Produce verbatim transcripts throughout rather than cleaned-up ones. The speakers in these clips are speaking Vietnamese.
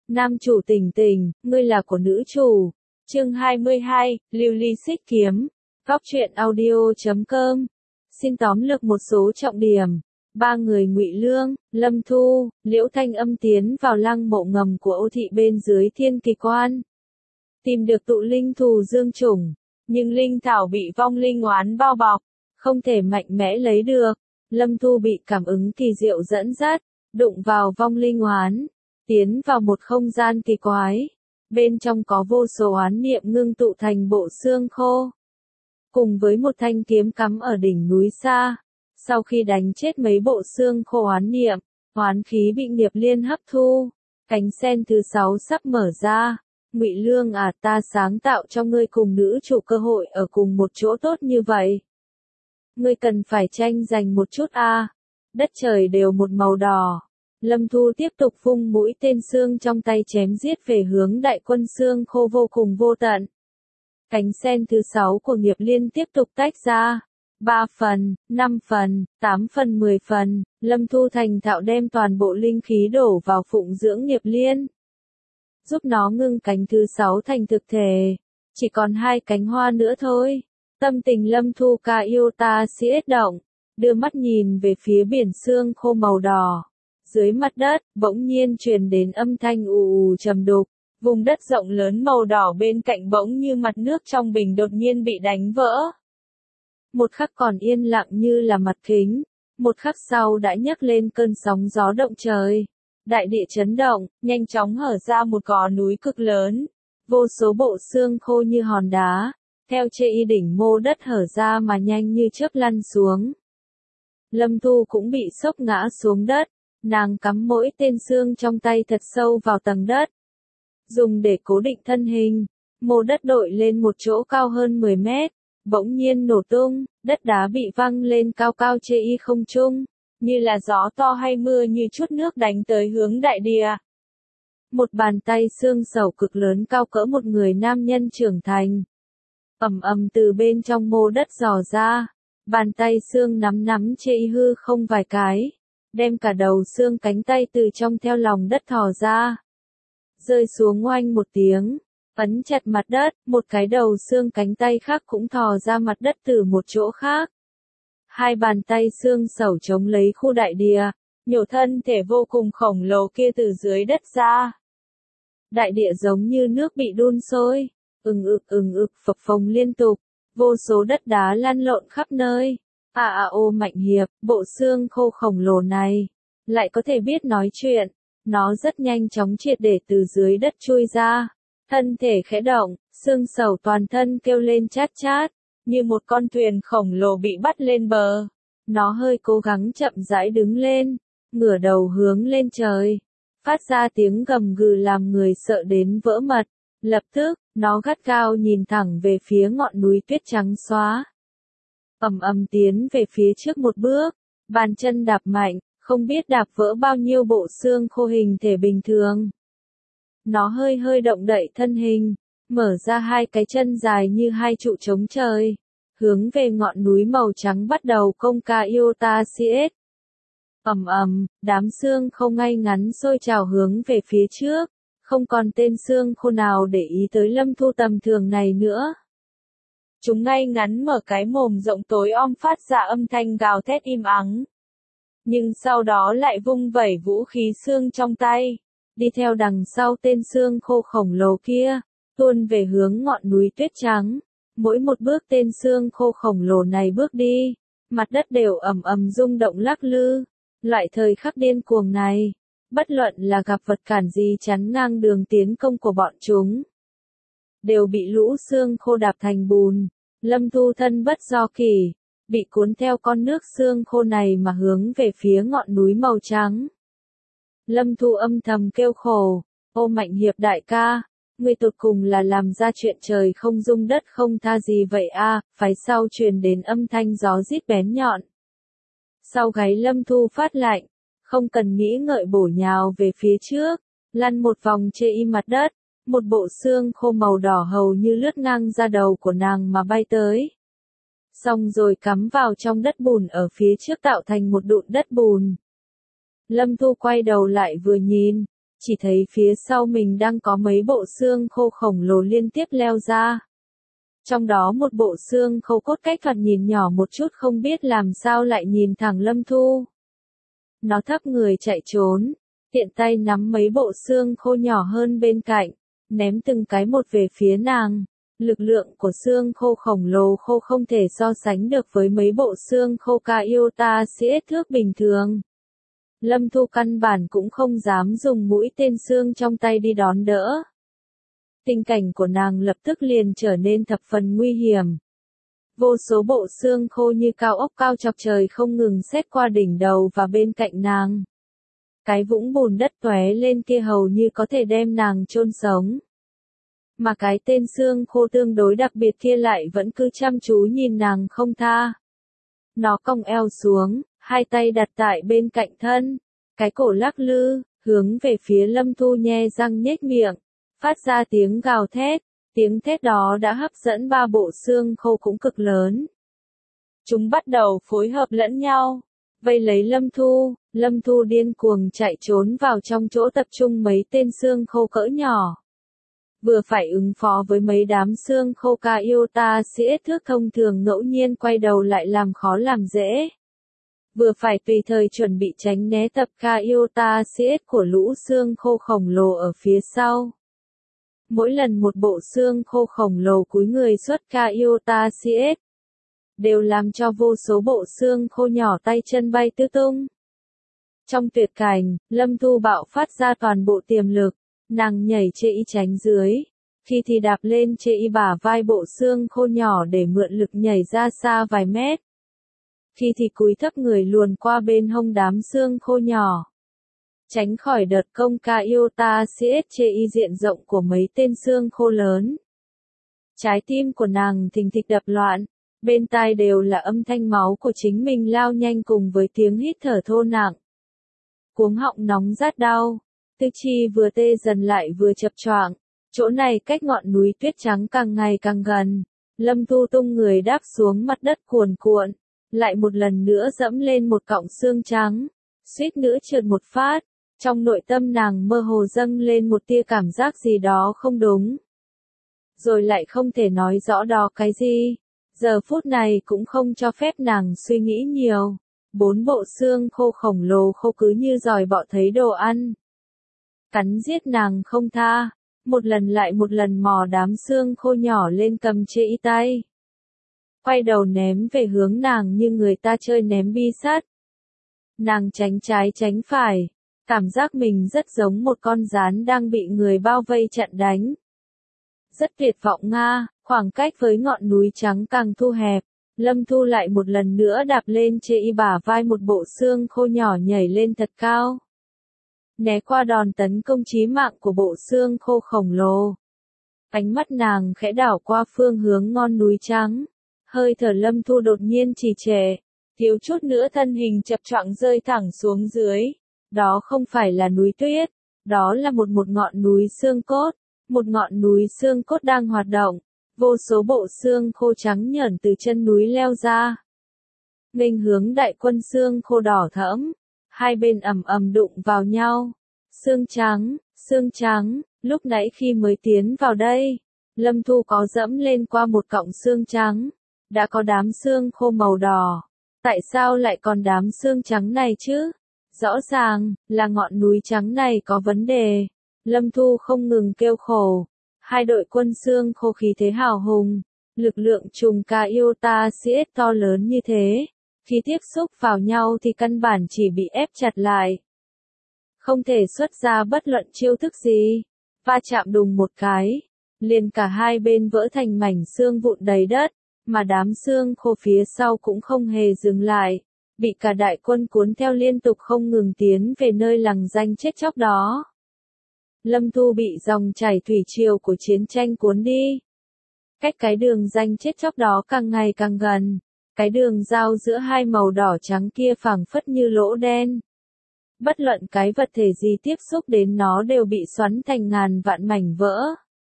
Nam chủ Tình Tình, ngươi là của nữ chủ. Chương hai mươi hai, Lưu Ly Xích Kiếm. Góc truyện audio chấm com. Xin tóm lược một số trọng điểm. Ba người Ngụy Lương, Lâm Thu, Liễu Thanh Âm tiến vào lăng mộ ngầm của Ô Thị bên dưới Thiên Kỳ Quan. Tìm được tụ linh thù dương chủng, nhưng linh thảo bị vong linh oán bao bọc, không thể mạnh mẽ lấy được. Lâm Thu bị cảm ứng kỳ diệu dẫn dắt, đụng vào vong linh oán, tiến vào một không gian kỳ quái. Bên trong có vô số oán niệm ngưng tụ thành bộ xương khô, cùng với một thanh kiếm cắm ở đỉnh núi xa. Sau khi đánh chết mấy bộ xương khô oán niệm, oán khí bị nghiệp liên hấp thu, cánh sen thứ sáu sắp mở ra. Ngụy Lương à, ta sáng tạo cho ngươi cùng nữ chủ cơ hội ở cùng một chỗ tốt như vậy. Ngươi cần phải tranh giành một chút a. À. Đất trời đều một màu đỏ. Lâm Thu tiếp tục vung mũi tên xương trong tay chém giết về hướng đại quân xương khô vô cùng vô tận. Cánh sen thứ sáu của nghiệp liên tiếp tục tách ra. Ba phần, năm phần, tám phần, mười phần, Lâm Thu thành thạo đem toàn bộ linh khí đổ vào phụng dưỡng nghiệp liên, giúp nó ngưng cánh thứ sáu thành thực thể. Chỉ còn hai cánh hoa nữa thôi. Tâm tình Lâm Thu ca yêu ta siết động, đưa mắt nhìn về phía biển xương khô màu đỏ. Dưới mặt đất, bỗng nhiên truyền đến âm thanh ù ù trầm đục. Vùng đất rộng lớn màu đỏ bên cạnh bỗng như mặt nước trong bình đột nhiên bị đánh vỡ. Một khắc còn yên lặng như là mặt kính, một khắc sau đã nhấc lên cơn sóng gió động trời. Đại địa chấn động, nhanh chóng hở ra một gò núi cực lớn. Vô số bộ xương khô như hòn đá, theo chê y đỉnh mô đất hở ra mà nhanh như chớp lăn xuống. Lâm Thu cũng bị sốc ngã xuống đất, nàng cắm mỗi tên xương trong tay thật sâu vào tầng đất. Dùng để cố định thân hình, mô đất đội lên một chỗ cao hơn mười mét, bỗng nhiên nổ tung, đất đá bị văng lên cao cao chê y không trung, như là gió to hay mưa như chút nước đánh tới hướng đại địa. Một bàn tay xương sầu cực lớn cao cỡ một người nam nhân trưởng thành, ầm ầm từ bên trong mô đất dò ra. Bàn tay xương nắm nắm chê y hư không vài cái, đem cả đầu xương cánh tay từ trong theo lòng đất thò ra, rơi xuống oanh một tiếng, ấn chặt mặt đất. Một cái đầu xương cánh tay khác cũng thò ra mặt đất từ một chỗ khác. Hai bàn tay xương sầu chống lấy khu đại địa, nhổ thân thể vô cùng khổng lồ kia từ dưới đất ra. Đại địa giống như nước bị đun sôi, ừng ực ừng ực phập phồng liên tục, vô số đất đá lăn lộn khắp nơi. À à ô Mạnh Hiệp, bộ xương khô khổng lồ này, lại có thể biết nói chuyện. Nó rất nhanh chóng triệt để từ dưới đất chui ra, thân thể khẽ động, xương sầu toàn thân kêu lên chát chát, như một con thuyền khổng lồ bị bắt lên bờ. Nó hơi cố gắng chậm rãi đứng lên, ngửa đầu hướng lên trời, phát ra tiếng gầm gừ làm người sợ đến vỡ mật. Lập tức, nó gắt gao nhìn thẳng về phía ngọn núi tuyết trắng xóa. Ầm ầm tiến về phía trước một bước, bàn chân đạp mạnh, không biết đạp vỡ bao nhiêu bộ xương khô hình thể bình thường. Nó hơi hơi động đậy thân hình, mở ra hai cái chân dài như hai trụ chống trời, hướng về ngọn núi màu trắng bắt đầu công ca yêu ta siết. Ầm ầm, đám xương khô ngay ngắn sôi trào hướng về phía trước, không còn tên xương khô nào để ý tới Lâm Thu tầm thường này nữa. Chúng ngay ngắn mở cái mồm rộng tối om phát ra âm thanh gào thét im ắng. Nhưng sau đó lại vung vẩy vũ khí xương trong tay, đi theo đằng sau tên xương khô khổng lồ kia, tuôn về hướng ngọn núi tuyết trắng. Mỗi một bước tên xương khô khổng lồ này bước đi, mặt đất đều ầm ầm rung động lắc lư. Loại thời khắc điên cuồng này, bất luận là gặp vật cản gì chắn ngang đường tiến công của bọn chúng, đều bị lũ xương khô đạp thành bùn. Lâm Thu thân bất do kỳ, bị cuốn theo con nước xương khô này mà hướng về phía ngọn núi màu trắng. Lâm Thu âm thầm kêu khổ, ô Mạnh Hiệp đại ca, ngươi tột cùng là làm ra chuyện trời không dung đất không tha gì vậy a? À? Phái sau truyền đến âm thanh gió rít bén nhọn. Sau gáy Lâm Thu phát lạnh, không cần nghĩ ngợi bổ nhào về phía trước, lăn một vòng chê y mặt đất. Một bộ xương khô màu đỏ hầu như lướt ngang ra đầu của nàng mà bay tới. Xong rồi cắm vào trong đất bùn ở phía trước tạo thành một đụn đất bùn. Lâm Thu quay đầu lại vừa nhìn, chỉ thấy phía sau mình đang có mấy bộ xương khô khổng lồ liên tiếp leo ra. Trong đó một bộ xương khô cốt cách thoạt nhìn nhỏ một chút không biết làm sao lại nhìn thẳng Lâm Thu. Nó thấp người chạy trốn, tiện tay nắm mấy bộ xương khô nhỏ hơn bên cạnh, ném từng cái một về phía nàng. Lực lượng của xương khô khổng lồ khô không thể so sánh được với mấy bộ xương khô Kyota siết thước bình thường. Lâm Thu căn bản cũng không dám dùng mũi tên xương trong tay đi đón đỡ. Tình cảnh của nàng lập tức liền trở nên thập phần nguy hiểm. Vô số bộ xương khô như cao ốc cao chọc trời không ngừng xét qua đỉnh đầu và bên cạnh nàng. Cái vũng bùn đất tóe lên kia hầu như có thể đem nàng chôn sống. Mà cái tên xương khô tương đối đặc biệt kia lại vẫn cứ chăm chú nhìn nàng không tha. Nó cong eo xuống, hai tay đặt tại bên cạnh thân, cái cổ lắc lư, hướng về phía Lâm Thu nhe răng nhếch miệng, phát ra tiếng gào thét. Tiếng thét đó đã hấp dẫn ba bộ xương khô cũng cực lớn. Chúng bắt đầu phối hợp lẫn nhau, vây lấy Lâm Thu. Lâm Thu điên cuồng chạy trốn vào trong chỗ tập trung mấy tên xương khô cỡ nhỏ. Vừa phải ứng phó với mấy đám xương khô Kyota siết thước thông thường ngẫu nhiên quay đầu lại làm khó làm dễ. Vừa phải tùy thời chuẩn bị tránh né tập Kyota siết của lũ xương khô khổng lồ ở phía sau. Mỗi lần một bộ xương khô khổng lồ cúi người xuất Kyota siết, đều làm cho vô số bộ xương khô nhỏ tay chân bay tứ tung. Trong tuyệt cảnh, Lâm Thu bạo phát ra toàn bộ tiềm lực, nàng nhảy chê y tránh dưới, khi thì đạp lên chê y bả vai bộ xương khô nhỏ để mượn lực nhảy ra xa vài mét. Khi thì cúi thấp người luồn qua bên hông đám xương khô nhỏ, tránh khỏi đợt công Kyota siết chê y diện rộng của mấy tên xương khô lớn. Trái tim của nàng thình thịch đập loạn, bên tai đều là âm thanh máu của chính mình lao nhanh cùng với tiếng hít thở thô nặng. Cuống họng nóng rát đau, tứ chi vừa tê dần lại vừa chập choạng, chỗ này cách ngọn núi tuyết trắng càng ngày càng gần. Lâm Thu tung người đáp xuống mặt đất cuồn cuộn, lại một lần nữa dẫm lên một cọng xương trắng, suýt nữa trượt một phát. Trong nội tâm nàng mơ hồ dâng lên một tia cảm giác gì đó không đúng. Rồi lại không thể nói rõ đó cái gì. Giờ phút này cũng không cho phép nàng suy nghĩ nhiều. Bốn bộ xương khô khổng lồ khô cứ như giòi bọ thấy đồ ăn. Cắn giết nàng không tha. Một lần lại một lần mò đám xương khô nhỏ lên cầm chê y tay. Quay đầu ném về hướng nàng như người ta chơi ném bi sắt. Nàng tránh trái tránh phải. Cảm giác mình rất giống một con gián đang bị người bao vây chặn đánh. Rất tuyệt vọng nga, khoảng cách với ngọn núi trắng càng thu hẹp. Lâm Thu lại một lần nữa đạp lên chê y bả vai một bộ xương khô nhỏ nhảy lên thật cao. Né qua đòn tấn công chí mạng của bộ xương khô khổng lồ. Ánh mắt nàng khẽ đảo qua phương hướng ngọn núi trắng. Hơi thở Lâm Thu đột nhiên trì trệ, thiếu chút nữa thân hình chập choạng rơi thẳng xuống dưới. Đó không phải là núi tuyết, đó là một một ngọn núi xương cốt, một ngọn núi xương cốt đang hoạt động, vô số bộ xương khô trắng nhởn từ chân núi leo ra. Nghênh hướng đại quân xương khô đỏ thẫm, hai bên ầm ầm đụng vào nhau. Xương trắng, xương trắng, lúc nãy khi mới tiến vào đây, Lâm Thu có dẫm lên qua một cọng xương trắng, đã có đám xương khô màu đỏ. Tại sao lại còn đám xương trắng này chứ? Rõ ràng, là ngọn núi trắng này có vấn đề. Lâm Thu không ngừng kêu khổ. Hai đội quân xương khô khí thế hào hùng. Lực lượng trùng Kyota siết to lớn như thế. Khi tiếp xúc vào nhau thì căn bản chỉ bị ép chặt lại. Không thể xuất ra bất luận chiêu thức gì. Va chạm đùng một cái. Liền cả hai bên vỡ thành mảnh xương vụn đầy đất. Mà đám xương khô phía sau cũng không hề dừng lại. Bị cả đại quân cuốn theo liên tục không ngừng tiến về nơi lằng danh chết chóc đó. Lâm Thu bị dòng chảy thủy triều của chiến tranh cuốn đi. Cách cái đường danh chết chóc đó càng ngày càng gần. Cái đường giao giữa hai màu đỏ trắng kia phảng phất như lỗ đen. Bất luận cái vật thể gì tiếp xúc đến nó đều bị xoắn thành ngàn vạn mảnh vỡ.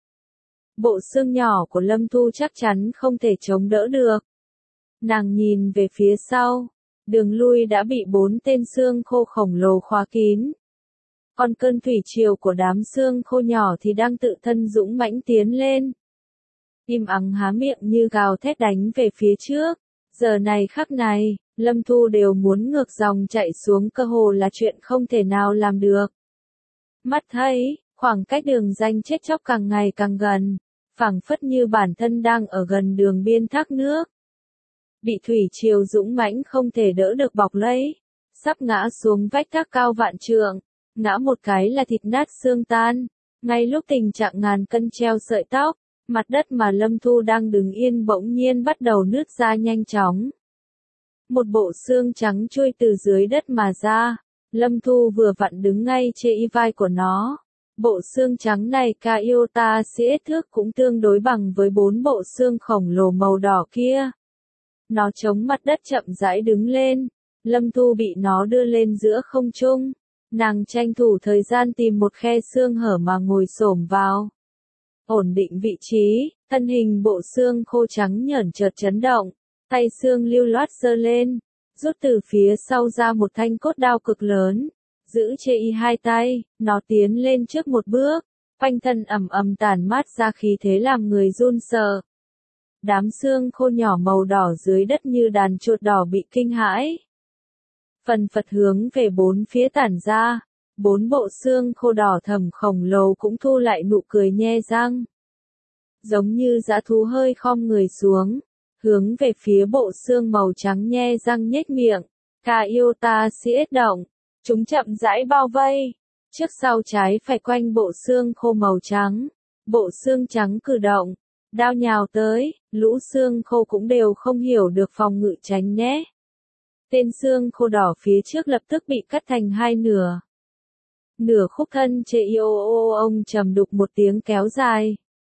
Bộ xương nhỏ của Lâm Thu chắc chắn không thể chống đỡ được. Nàng nhìn về phía sau. Đường lui đã bị bốn tên xương khô khổng lồ khóa kín. Còn cơn thủy triều của đám xương khô nhỏ thì đang tự thân dũng mãnh tiến lên. Im ắng há miệng như gào thét đánh về phía trước. Giờ này khắc này, Lâm Thu đều muốn ngược dòng chạy xuống, cơ hồ là chuyện không thể nào làm được. Mắt thấy, khoảng cách đường ranh chết chóc càng ngày càng gần, phảng phất như bản thân đang ở gần đường biên thác nước. Bị thủy triều dũng mãnh không thể đỡ được bọc lấy, sắp ngã xuống vách thác cao vạn trượng, ngã một cái là thịt nát xương tan. Ngay lúc tình trạng ngàn cân treo sợi tóc, mặt đất mà Lâm Thu đang đứng yên bỗng nhiên bắt đầu nứt ra nhanh chóng. Một bộ xương trắng trôi từ dưới đất mà ra, Lâm Thu vừa vặn đứng ngay trên y vai của nó. Bộ xương trắng này Kyota siết thước cũng tương đối bằng với bốn bộ xương khổng lồ màu đỏ kia. Nó chống mặt đất chậm rãi đứng lên, Lâm Thu bị nó đưa lên giữa không trung. Nàng tranh thủ thời gian tìm một khe xương hở mà ngồi xổm vào. Ổn định vị trí, thân hình bộ xương khô trắng nhởn chợt chấn động, tay xương lưu loát giơ lên, rút từ phía sau ra một thanh cốt đao cực lớn, giữ chê y hai tay, nó tiến lên trước một bước, quanh thân ầm ầm tản mát ra khí thế làm người run sợ. Đám xương khô nhỏ màu đỏ dưới đất như đàn chuột đỏ bị kinh hãi. Phần phật hướng về bốn phía tản ra, bốn bộ xương khô đỏ thẫm khổng lồ cũng thu lại nụ cười nhe răng. Giống như dã thú hơi khom người xuống, hướng về phía bộ xương màu trắng nhe răng nhếch miệng. Kyota siết động, chúng chậm rãi bao vây, trước sau trái phải quanh bộ xương khô màu trắng. Bộ xương trắng cử động, đao nhào tới, lũ xương khô cũng đều không hiểu được phòng ngự tránh né. Tên xương khô đỏ phía trước lập tức bị cắt thành hai nửa. Nửa khúc thân chê ô ô ông trầm đục một tiếng kéo dài,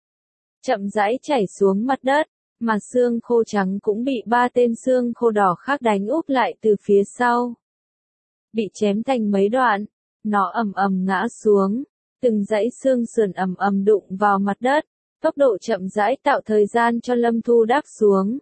chậm rãi chảy xuống mặt đất, mà xương khô trắng cũng bị ba tên xương khô đỏ khác đánh úp lại từ phía sau. Bị chém thành mấy đoạn, nó ầm ầm ngã xuống, từng dãy xương sườn ầm ầm đụng vào mặt đất, tốc độ chậm rãi tạo thời gian cho Lâm Thu đáp xuống.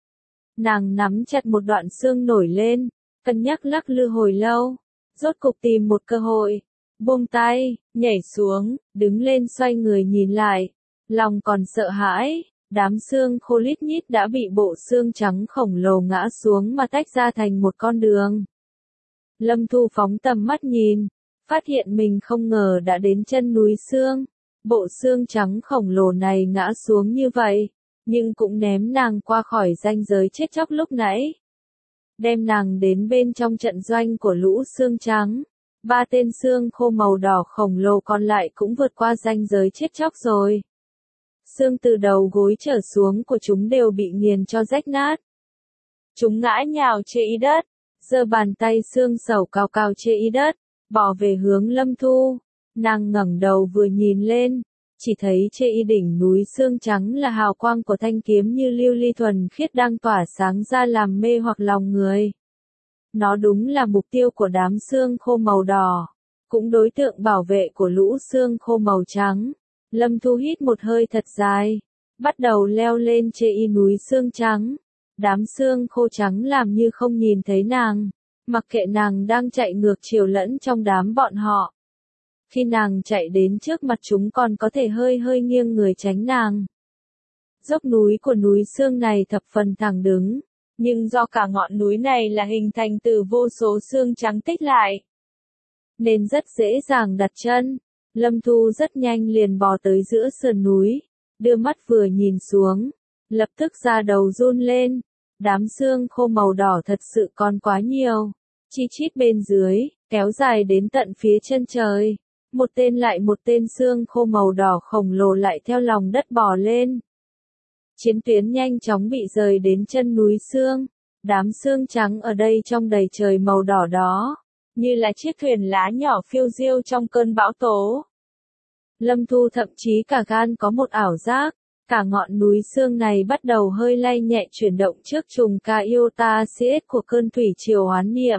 Nàng nắm chặt một đoạn xương nổi lên, cân nhắc lắc lư hồi lâu, rốt cục tìm một cơ hội, buông tay, nhảy xuống, đứng lên xoay người nhìn lại, lòng còn sợ hãi, đám xương khô lít nhít đã bị bộ xương trắng khổng lồ ngã xuống mà tách ra thành một con đường. Lâm Thu phóng tầm mắt nhìn, phát hiện mình không ngờ đã đến chân núi xương. Bộ xương trắng khổng lồ này ngã xuống như vậy, nhưng cũng ném nàng qua khỏi ranh giới chết chóc lúc nãy. Đem nàng đến bên trong trận doanh của lũ xương trắng. Ba tên xương khô màu đỏ khổng lồ còn lại cũng vượt qua ranh giới chết chóc rồi. Xương từ đầu gối trở xuống của chúng đều bị nghiền cho rách nát. Chúng ngã nhào trên y đất, giơ bàn tay xương sầu cao cao trên y đất, bỏ về hướng Lâm Thu. Nàng ngẩng đầu vừa nhìn lên, chỉ thấy trên y đỉnh núi xương trắng là hào quang của thanh kiếm như lưu ly thuần khiết đang tỏa sáng ra làm mê hoặc lòng người. Nó đúng là mục tiêu của đám xương khô màu đỏ, cũng đối tượng bảo vệ của lũ xương khô màu trắng. Lâm Thu hít một hơi thật dài, bắt đầu leo lên trên y núi xương trắng. Đám xương khô trắng làm như không nhìn thấy nàng, mặc kệ nàng đang chạy ngược chiều lẫn trong đám bọn họ. Khi nàng chạy đến trước mặt chúng còn có thể hơi hơi nghiêng người tránh nàng. Dốc núi của núi xương này thập phần thẳng đứng, nhưng do cả ngọn núi này là hình thành từ vô số xương trắng tích lại, nên rất dễ dàng đặt chân. Lâm Thu rất nhanh liền bò tới giữa sườn núi, đưa mắt vừa nhìn xuống, lập tức da đầu run lên. Đám xương khô màu đỏ thật sự còn quá nhiều, chi chít bên dưới, kéo dài đến tận phía chân trời. Một tên lại một tên xương khô màu đỏ khổng lồ lại theo lòng đất bò lên. Chiến tuyến nhanh chóng bị rời đến chân núi xương. Đám xương trắng ở đây trong đầy trời màu đỏ đó, như là chiếc thuyền lá nhỏ phiêu diêu trong cơn bão tố. Lâm Thu thậm chí cả gan có một ảo giác, cả ngọn núi xương này bắt đầu hơi lay nhẹ chuyển động trước trùng Kyota siết của cơn thủy triều oán niệm.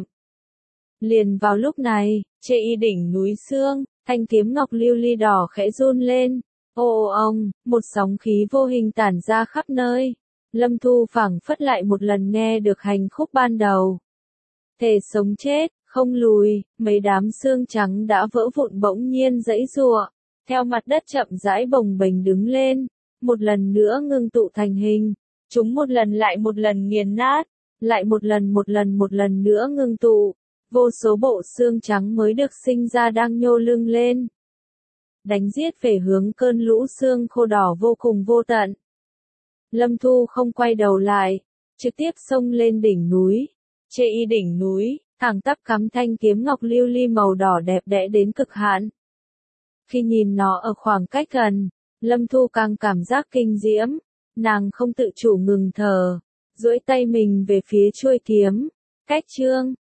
Liền vào lúc này, trên y đỉnh núi xương, thanh kiếm ngọc lưu ly đỏ khẽ run lên. Ô ông, một sóng khí vô hình tản ra khắp nơi. Lâm Thu phảng phất lại một lần nghe được hành khúc ban đầu. Thề sống chết, Không lùi, mấy đám xương trắng đã vỡ vụn bỗng nhiên giãy giụa, theo mặt đất chậm rãi bồng bềnh đứng lên, một lần nữa ngưng tụ thành hình. Chúng một lần lại một lần nghiền nát, lại một lần một lần một lần nữa ngưng tụ. Vô số bộ xương trắng mới được sinh ra đang nhô lưng lên, đánh giết về hướng cơn lũ xương khô đỏ vô cùng vô tận. Lâm Thu không quay đầu lại, trực tiếp xông lên đỉnh núi. Trên đỉnh núi, thẳng tắp cắm thanh kiếm ngọc lưu ly màu đỏ đẹp đẽ đến cực hạn. Khi nhìn nó ở khoảng cách gần, Lâm Thu càng cảm giác kinh diễm, nàng không tự chủ ngừng thở, duỗi tay mình về phía chuôi kiếm. Cách chương